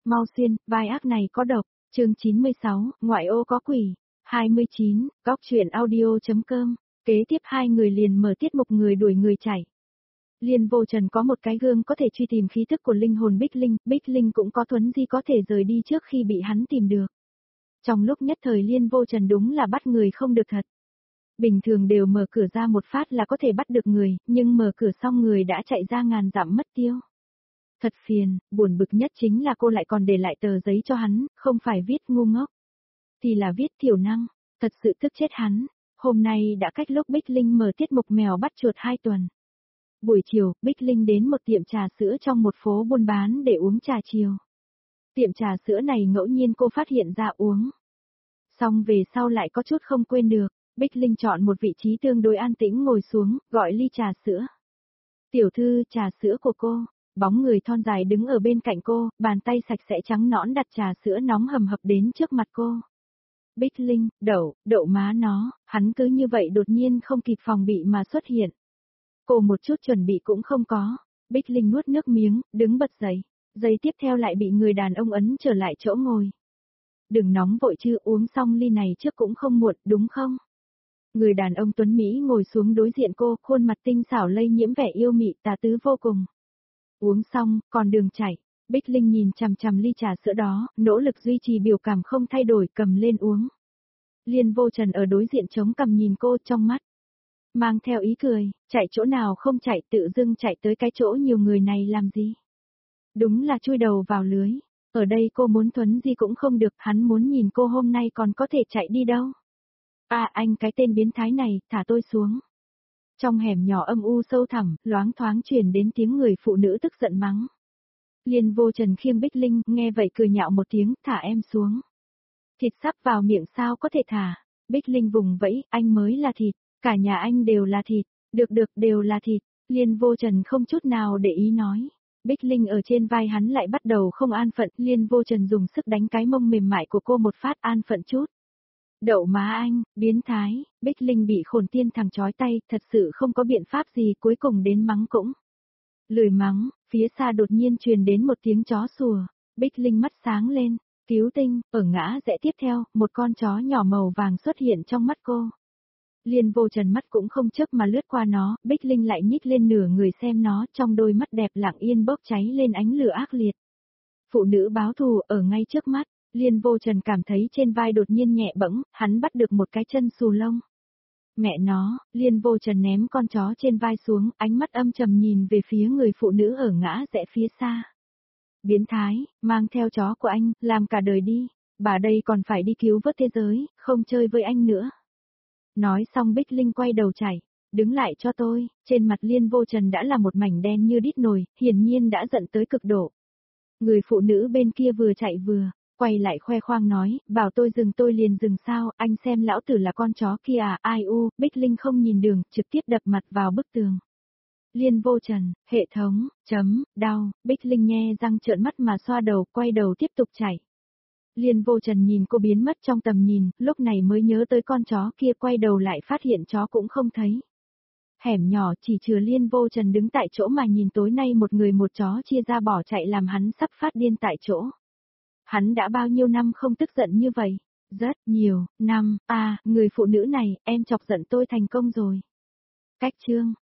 mau xuyên, vai ác này có độc, chương 96, ngoại ô có quỷ, 29, góc truyện audio.com, kế tiếp hai người liền mở tiết mục người đuổi người chạy. Liên Vô Trần có một cái gương có thể truy tìm khí tức của linh hồn Bích Linh cũng có thuấn di có thể rời đi trước khi bị hắn tìm được. Trong lúc nhất thời Liên Vô Trần đúng là bắt người không được thật. Bình thường đều mở cửa ra một phát là có thể bắt được người, nhưng mở cửa xong người đã chạy ra ngàn dặm mất tiêu. Thật phiền, buồn bực nhất chính là cô lại còn để lại tờ giấy cho hắn, không phải viết ngu ngốc, thì là viết thiểu năng, thật sự tức chết hắn. Hôm nay đã cách lúc Bích Linh mở tiết mục mèo bắt chuột 2 tuần. Buổi chiều, Bích Linh đến một tiệm trà sữa trong một phố buôn bán để uống trà chiều. Tiệm trà sữa này ngẫu nhiên cô phát hiện ra uống. Xong về sau lại có chút không quên được, Bích Linh chọn một vị trí tương đối an tĩnh ngồi xuống, gọi ly trà sữa. Tiểu thư, trà sữa của cô. Bóng người thon dài đứng ở bên cạnh cô, bàn tay sạch sẽ trắng nõn đặt trà sữa nóng hầm hập đến trước mặt cô. Bích Linh, đậu má nó, hắn cứ như vậy đột nhiên không kịp phòng bị mà xuất hiện. Cô một chút chuẩn bị cũng không có. Bích Linh nuốt nước miếng, đứng bật dậy. Giây tiếp theo lại bị người đàn ông ấn trở lại chỗ ngồi. Đừng nóng vội chứ, uống xong ly này trước cũng không muộn, đúng không? Người đàn ông tuấn Mỹ ngồi xuống đối diện cô, khuôn mặt tinh xảo lây nhiễm vẻ yêu mị tà tứ vô cùng. Uống xong, còn đường chảy. Bích Linh nhìn chằm chằm ly trà sữa đó, nỗ lực duy trì biểu cảm không thay đổi, cầm lên uống. Liên Vô Trần ở đối diện chống cằm nhìn cô, trong mắt mang theo ý cười, chạy chỗ nào không chạy, tự dưng chạy tới cái chỗ nhiều người này làm gì? Đúng là chui đầu vào lưới. Ở đây cô muốn thuấn di cũng không được, hắn muốn nhìn cô hôm nay còn có thể chạy đi đâu. À, anh cái tên biến thái này, thả tôi xuống. Trong hẻm nhỏ âm u sâu thẳm, loáng thoáng truyền đến tiếng người phụ nữ tức giận mắng. Liên Vô Trần khiêng Bích Linh, nghe vậy cười nhạo một tiếng, thả em xuống. Thịt sắp vào miệng sao có thể thả. Bích Linh vùng vẫy, anh mới là thịt, cả nhà anh đều là thịt, được đều là thịt. Liên Vô Trần không chút nào để ý nói. Bích Linh ở trên vai hắn lại bắt đầu không an phận, Liên Vô Trần dùng sức đánh cái mông mềm mại của cô một phát, an phận chút. Đậu má anh, biến thái. Bích Linh bị khổn tiên thằng chói tay, thật sự không có biện pháp gì, cuối cùng đến mắng cũng. Lười mắng, phía xa đột nhiên truyền đến một tiếng chó sủa. Bích Linh mắt sáng lên, cứu tinh, ở ngã rẽ tiếp theo, một con chó nhỏ màu vàng xuất hiện trong mắt cô. Liên Vô Trần mắt cũng không chớp mà lướt qua nó, Bích Linh lại nhích lên nửa người xem nó, trong đôi mắt đẹp lặng yên bốc cháy lên ánh lửa ác liệt. Phụ nữ báo thù ở ngay trước mắt. Liên Vô Trần cảm thấy trên vai đột nhiên nhẹ bẫng, hắn bắt được một cái chân xù lông. Mẹ nó, Liên Vô Trần ném con chó trên vai xuống, ánh mắt âm trầm nhìn về phía người phụ nữ ở ngã rẽ phía xa. Biến thái, mang theo chó của anh, làm cả đời đi, bà đây còn phải đi cứu vớt thế giới, không chơi với anh nữa. Nói xong Bích Linh quay đầu chạy, đứng lại cho tôi, trên mặt Liên Vô Trần đã là một mảnh đen như đít nồi, hiển nhiên đã giận tới cực độ. Người phụ nữ bên kia vừa chạy vừa quay lại khoe khoang nói, bảo tôi dừng tôi liền dừng sao, anh xem lão tử là con chó kia à, ai u, Bích Linh không nhìn đường, trực tiếp đập mặt vào bức tường. Liên Vô Trần, hệ thống, đau, Bích Linh nhe răng trợn mắt mà xoa đầu, quay đầu tiếp tục chạy. Liên Vô Trần nhìn cô biến mất trong tầm nhìn, lúc này mới nhớ tới con chó kia, quay đầu lại phát hiện chó cũng không thấy. Hẻm nhỏ chỉ chừa Liên Vô Trần đứng tại chỗ mà nhìn tối nay một người một chó chia ra bỏ chạy làm hắn sắp phát điên tại chỗ. Hắn đã bao nhiêu năm không tức giận như vậy? Rất nhiều năm, người phụ nữ này, em chọc giận tôi thành công rồi. Cách chương.